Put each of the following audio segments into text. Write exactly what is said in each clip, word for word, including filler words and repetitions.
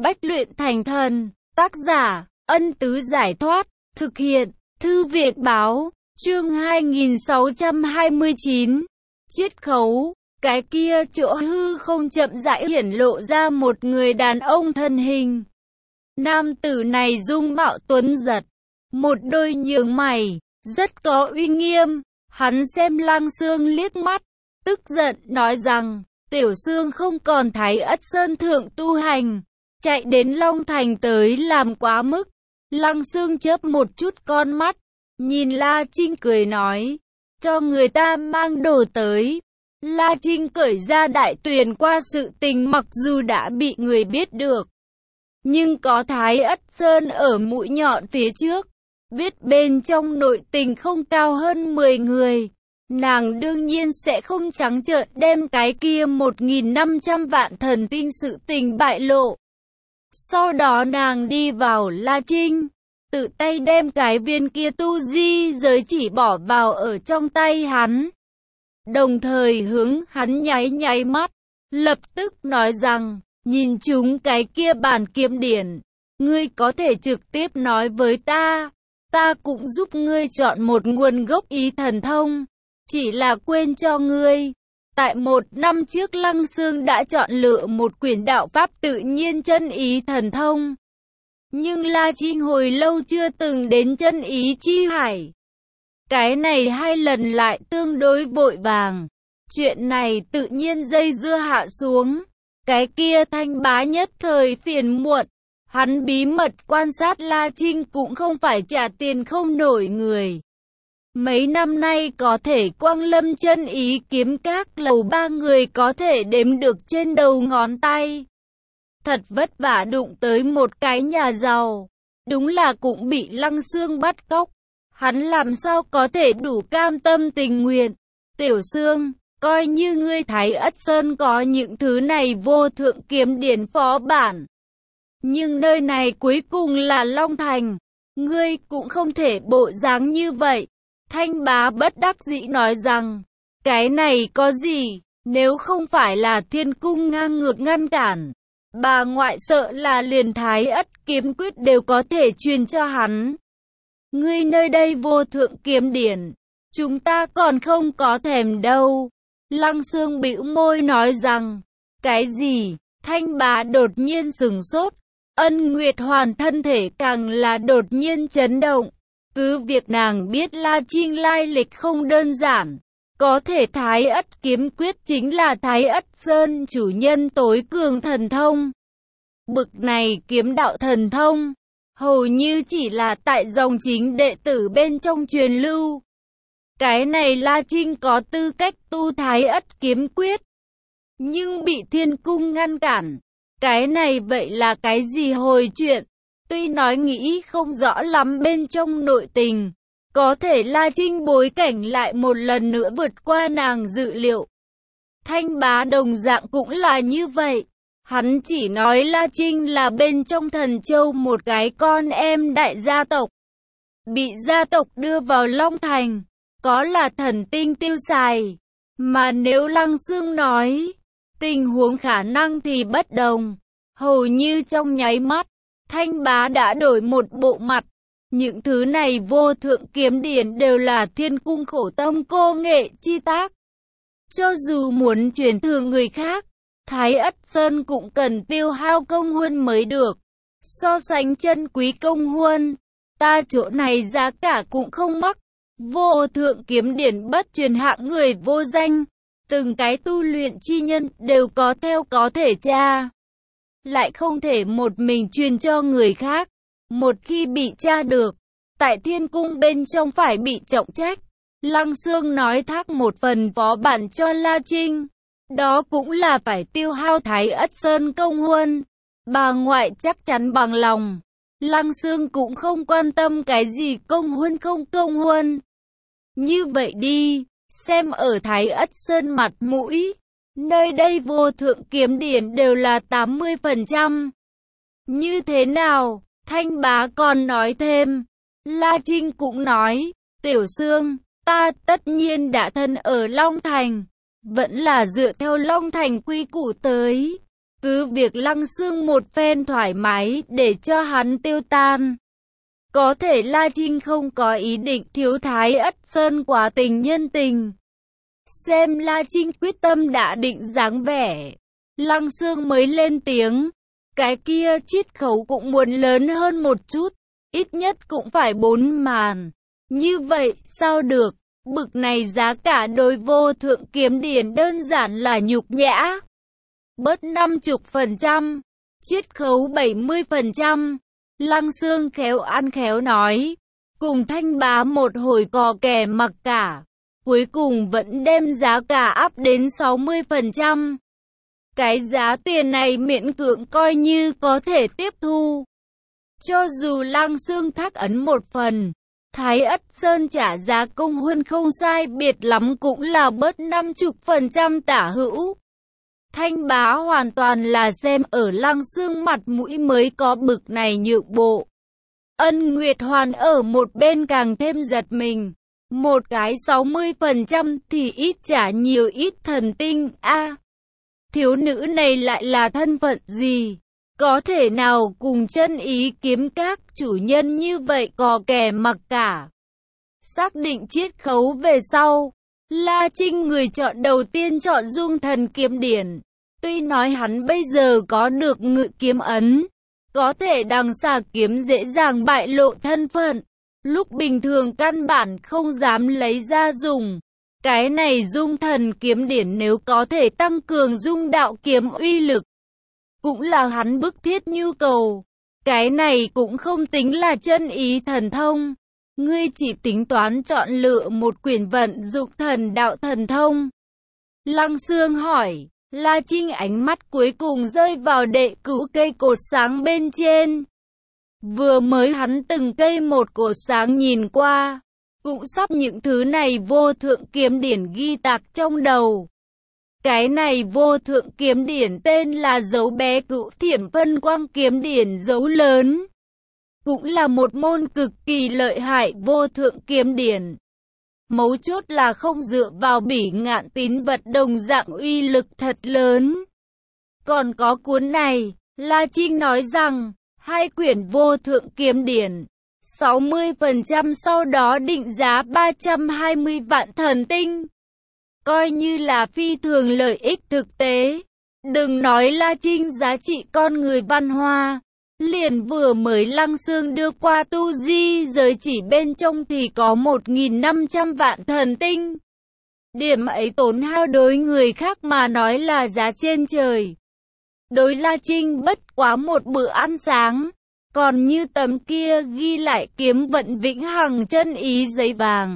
Bách luyện thành thần, tác giả, Ân Tứ Giải Thoát, thực hiện, Thư viện Báo, chương hai nghìn sáu trăm hai mươi chín, chiết khấu, cái kia chỗ hư không chậm rãi hiển lộ ra một người đàn ông thân hình. Nam tử này dung mạo tuấn giật, một đôi nhướng mày, rất có uy nghiêm, hắn xem Lăng Xương liếc mắt, tức giận nói rằng, Tiểu Xương không còn Thái Ất Sơn thượng tu hành, chạy đến Long Thành tới làm quá mức. Lăng Xương chớp một chút con mắt, nhìn La Trinh cười nói, cho người ta mang đồ tới. La Trinh cởi ra đại tuyền qua sự tình mặc dù đã bị người biết được, nhưng có Thái Ất Sơn ở mũi nhọn phía trước, biết bên trong nội tình không cao hơn mười người. Nàng đương nhiên sẽ không trắng trợn đem cái kia một nghìn năm trăm vạn thần tinh sự tình bại lộ. Sau đó nàng đi vào La Trinh, tự tay đem cái viên kia tu di giới chỉ bỏ vào ở trong tay hắn. Đồng thời hướng hắn nháy nháy mắt, lập tức nói rằng, nhìn chúng cái kia bản kiếm điển, ngươi có thể trực tiếp nói với ta, ta cũng giúp ngươi chọn một nguồn gốc ý thần thông. Chỉ là quên cho ngươi, tại một năm trước Lăng Xương đã chọn lựa một quyển đạo pháp tự nhiên chân ý thần thông. Nhưng La Trinh hồi lâu chưa từng đến chân ý chi hải. Cái này hai lần lại tương đối vội vàng. Chuyện này tự nhiên dây dưa hạ xuống. Cái kia Thanh Bá nhất thời phiền muộn. Hắn bí mật quan sát La Trinh cũng không phải trả tiền không nổi người. Mấy năm nay có thể quang lâm chân ý kiếm các lầu ba người có thể đếm được trên đầu ngón tay. Thật vất vả đụng tới một cái nhà giàu. Đúng là cũng bị Lăng Xương bắt cóc. Hắn làm sao có thể đủ cam tâm tình nguyện. Tiểu Xương, coi như ngươi Thái Ất Sơn có những thứ này vô thượng kiếm điển phó bản. Nhưng nơi này cuối cùng là Long Thành. Ngươi cũng không thể bộ dáng như vậy. Thanh Bá bất đắc dĩ nói rằng, cái này có gì, nếu không phải là Thiên Cung ngang ngược ngăn cản, bà ngoại sợ là liền Thái Ất kiếm quyết đều có thể truyền cho hắn. Ngươi nơi đây vô thượng kiếm điển, chúng ta còn không có thèm đâu. Lăng Xương bĩu môi nói rằng, cái gì? Thanh Bá đột nhiên sửng sốt, Ân Nguyệt Hoàn thân thể càng là đột nhiên chấn động. Cứ việc nàng biết La Trinh lai lịch không đơn giản, có thể Thái Ất kiếm quyết chính là Thái Ất Sơn chủ nhân tối cường thần thông. Bực này kiếm đạo thần thông, hầu như chỉ là tại dòng chính đệ tử bên trong truyền lưu. Cái này La Trinh có tư cách tu Thái Ất kiếm quyết, nhưng bị Thiên Cung ngăn cản. Cái này vậy là cái gì hồi chuyện? Tuy nói nghĩ không rõ lắm bên trong nội tình, có thể La Trinh bối cảnh lại một lần nữa vượt qua nàng dự liệu. Thanh Bá đồng dạng cũng là như vậy. Hắn chỉ nói La Trinh là bên trong Thần Châu một cái con em đại gia tộc. Bị gia tộc đưa vào Long Thành, có là thần tinh tiêu xài. Mà nếu Lăng Xương nói, tình huống khả năng thì bất đồng. Hầu như trong nháy mắt, Thanh Bá đã đổi một bộ mặt. Những thứ này vô thượng kiếm điển đều là Thiên Cung khổ tâm cô nghệ chi tác. Cho dù muốn truyền thừa người khác, Thái Ất Sơn cũng cần tiêu hao công huân mới được. So sánh chân quý công huân, ta chỗ này giá cả cũng không mắc. Vô thượng kiếm điển bất truyền hạng người vô danh. Từng cái tu luyện chi nhân đều có theo có thể tra. Lại không thể một mình truyền cho người khác. Một khi bị tra được, tại Thiên Cung bên trong phải bị trọng trách. Lăng Xương nói thác một phần phó bản cho La Trinh. Đó cũng là phải tiêu hao Thái Ất Sơn công huân. Bà ngoại chắc chắn bằng lòng. Lăng Xương cũng không quan tâm cái gì công huân không công huân. Như vậy đi, xem ở Thái Ất Sơn mặt mũi. Nơi đây vô thượng kiếm điển đều là tám mươi phần trăm. Như thế nào? Thanh Bá còn nói thêm. La Trinh cũng nói, Tiểu Xương, ta tất nhiên đã thân ở Long Thành. Vẫn là dựa theo Long Thành quy củ tới. Cứ việc Lăng Xương một phen thoải mái để cho hắn tiêu tan. Có thể La Trinh không có ý định thiếu Thái Ất Sơn quá tình nhân tình. Xem La Trinh quyết tâm đã định dáng vẻ, Lăng Xương mới lên tiếng. Cái kia chiết khấu cũng muốn lớn hơn một chút, ít nhất cũng phải bốn màn. Như vậy, sao được, bực này giá cả đối vô thượng kiếm điển đơn giản là nhục nhã. Bớt năm mươi phần trăm, chiết khấu bảy mươi phần trăm. Lăng Xương khéo ăn khéo nói, cùng Thanh Bá một hồi cò kè mặc cả, cuối cùng vẫn đem giá cả áp đến sáu mươi phần trăm. Cái giá tiền này miễn cưỡng coi như có thể tiếp thu. Cho dù Lăng Xương thác ấn một phần, Thái Ất Sơn trả giá công huân không sai biệt lắm cũng là bớt năm mươi phần trăm tả hữu. Thanh Bá hoàn toàn là xem ở Lăng Xương mặt mũi mới có bực này nhượng bộ. Ân Nguyệt Hoàn ở một bên càng thêm giật mình. Một cái sáu mươi phần trăm thì ít trả nhiều ít thần tinh a. À, thiếu nữ này lại là thân phận gì? Có thể nào cùng chân ý kiếm các chủ nhân như vậy cò kè mặc cả? Xác định chiết khấu về sau, La Trinh người chọn đầu tiên chọn Dung Thần kiếm điển. Tuy nói hắn bây giờ có được ngự kiếm ấn, có thể đằng xà kiếm dễ dàng bại lộ thân phận, lúc bình thường căn bản không dám lấy ra dùng. Cái này Dung Thần kiếm điển nếu có thể tăng cường dung đạo kiếm uy lực, cũng là hắn bức thiết nhu cầu. Cái này cũng không tính là chân ý thần thông. Ngươi chỉ tính toán chọn lựa một quyển vận dụng thần đạo thần thông. Lăng Xương hỏi. La Trinh ánh mắt cuối cùng rơi vào đệ cữu cây cột sáng bên trên. Vừa mới hắn từng cây một cột sáng nhìn qua, cũng sắp những thứ này vô thượng kiếm điển ghi tạc trong đầu. Cái này vô thượng kiếm điển tên là dấu bé cữu thiểm phân quang kiếm điển dấu lớn. Cũng là một môn cực kỳ lợi hại vô thượng kiếm điển. Mấu chốt là không dựa vào bỉ ngạn tín vật đồng dạng uy lực thật lớn. Còn có cuốn này, La Trinh nói rằng, hai quyển vô thượng kiếm điển, sáu mươi phần trăm sau đó định giá ba trăm hai mươi vạn thần tinh. Coi như là phi thường lợi ích thực tế. Đừng nói La Trinh giá trị con người văn hoa. Liền vừa mới Lăng Xương đưa qua tu di giới chỉ bên trong thì có một nghìn năm trăm vạn thần tinh. Điểm ấy tốn hao đối người khác mà nói là giá trên trời. Đối La Trinh bất quá một bữa ăn sáng. Còn như tấm kia ghi lại kiếm vận vĩnh hằng chân ý giấy vàng,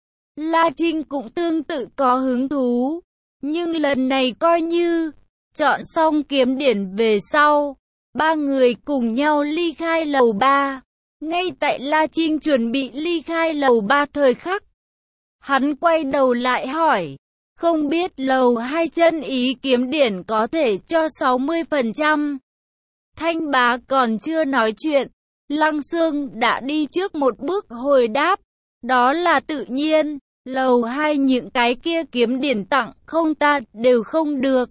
La Trinh cũng tương tự có hứng thú. Nhưng lần này coi như chọn xong kiếm điển về sau, ba người cùng nhau ly khai lầu ba. Ngay tại La Trinh chuẩn bị ly khai lầu ba thời khắc, hắn quay đầu lại hỏi, không biết lầu hai chân ý kiếm điển có thể cho sáu mươi phần trăm. Thanh Bá còn chưa nói chuyện, Lăng Xương đã đi trước một bước hồi đáp, đó là tự nhiên, lầu hai những cái kia kiếm điển tặng không ta đều không được.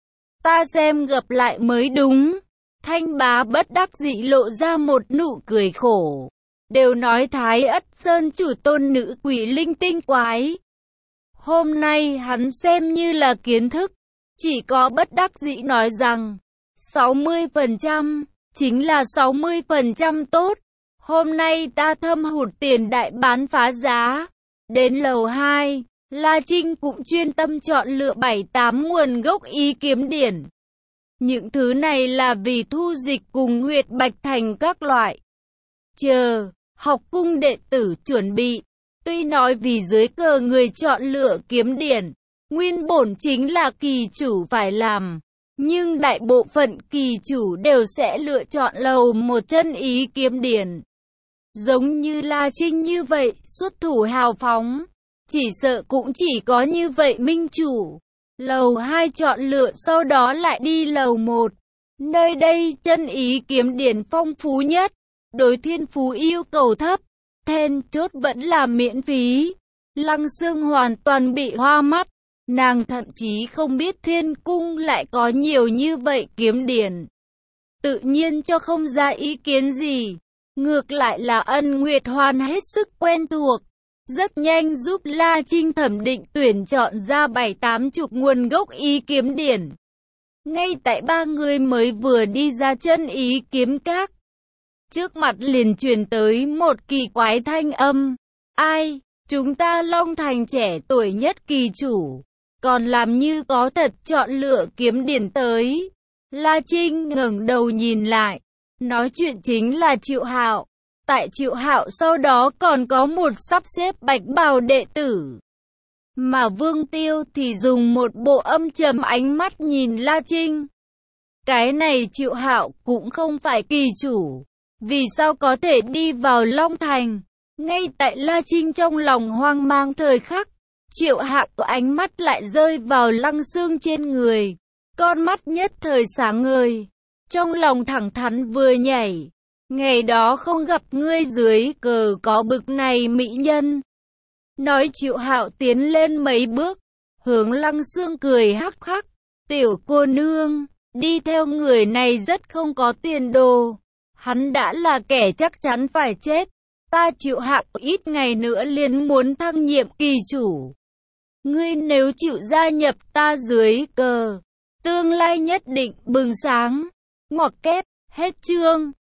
Ta xem gặp lại mới đúng. Thanh Bá bất đắc dĩ lộ ra một nụ cười khổ. Đều nói Thái Ất Sơn chủ tôn nữ quỷ linh tinh quái. Hôm nay hắn xem như là kiến thức, chỉ có bất đắc dĩ nói rằng, sáu mươi phần trăm, chính là sáu mươi phần trăm tốt. Hôm nay ta thâm hụt tiền đại bán phá giá. Đến lầu hai, La Trinh cũng chuyên tâm chọn lựa bảy tám nguồn gốc ý kiếm điển. Những thứ này là vì thu dịch cùng Nguyệt Bạch Thành các loại. Chờ, học cung đệ tử chuẩn bị. Tuy nói vì dưới cờ người chọn lựa kiếm điển, nguyên bổn chính là kỳ chủ phải làm. Nhưng đại bộ phận kỳ chủ đều sẽ lựa chọn lầu một chân ý kiếm điển. Giống như La Trinh như vậy, xuất thủ hào phóng. Chỉ sợ cũng chỉ có như vậy minh chủ. Lầu hai chọn lựa sau đó lại đi lầu một. Nơi đây chân ý kiếm điển phong phú nhất. Đối thiên phú yêu cầu thấp. Then chốt vẫn là miễn phí. Lăng Xương hoàn toàn bị hoa mắt. Nàng thậm chí không biết thiên cung lại có nhiều như vậy kiếm điển. Tự nhiên cho không ra ý kiến gì. Ngược lại là Ân Nguyệt Hoan hết sức quen thuộc. Rất nhanh giúp La Trinh thẩm định tuyển chọn ra bảy tám chục nguồn gốc ý kiếm điển. Ngay tại ba người mới vừa đi ra chân ý kiếm các. Trước mặt liền truyền tới một kỳ quái thanh âm. Ai, chúng ta Long Thành trẻ tuổi nhất kỳ chủ. Còn làm như có thật chọn lựa kiếm điển tới. La Trinh ngẩng đầu nhìn lại. Nói chuyện chính là Triệu Hạo. Tại Triệu Hạo sau đó còn có một sắp xếp bạch bào đệ tử. Mà Vương Tiêu thì dùng một bộ âm trầm ánh mắt nhìn La Trinh. Cái này Triệu Hạo cũng không phải kỳ chủ. Vì sao có thể đi vào Long Thành? Ngay tại La Trinh trong lòng hoang mang thời khắc. Triệu Hạo có ánh mắt lại rơi vào Lăng Xương trên người. Con mắt nhất thời sáng ngời. Trong lòng thẳng thắn vừa nhảy. Ngày đó không gặp ngươi dưới cờ có bực này mỹ nhân. Nói Triệu Hạo tiến lên mấy bước. Hướng Lăng Xương cười hắc hắc. Tiểu cô nương, đi theo người này rất không có tiền đồ. Hắn đã là kẻ chắc chắn phải chết. Ta Triệu Hạo ít ngày nữa liền muốn thăng nhiệm kỳ chủ. Ngươi nếu chịu gia nhập ta dưới cờ, tương lai nhất định bừng sáng. Ngoặc kép, hết chương.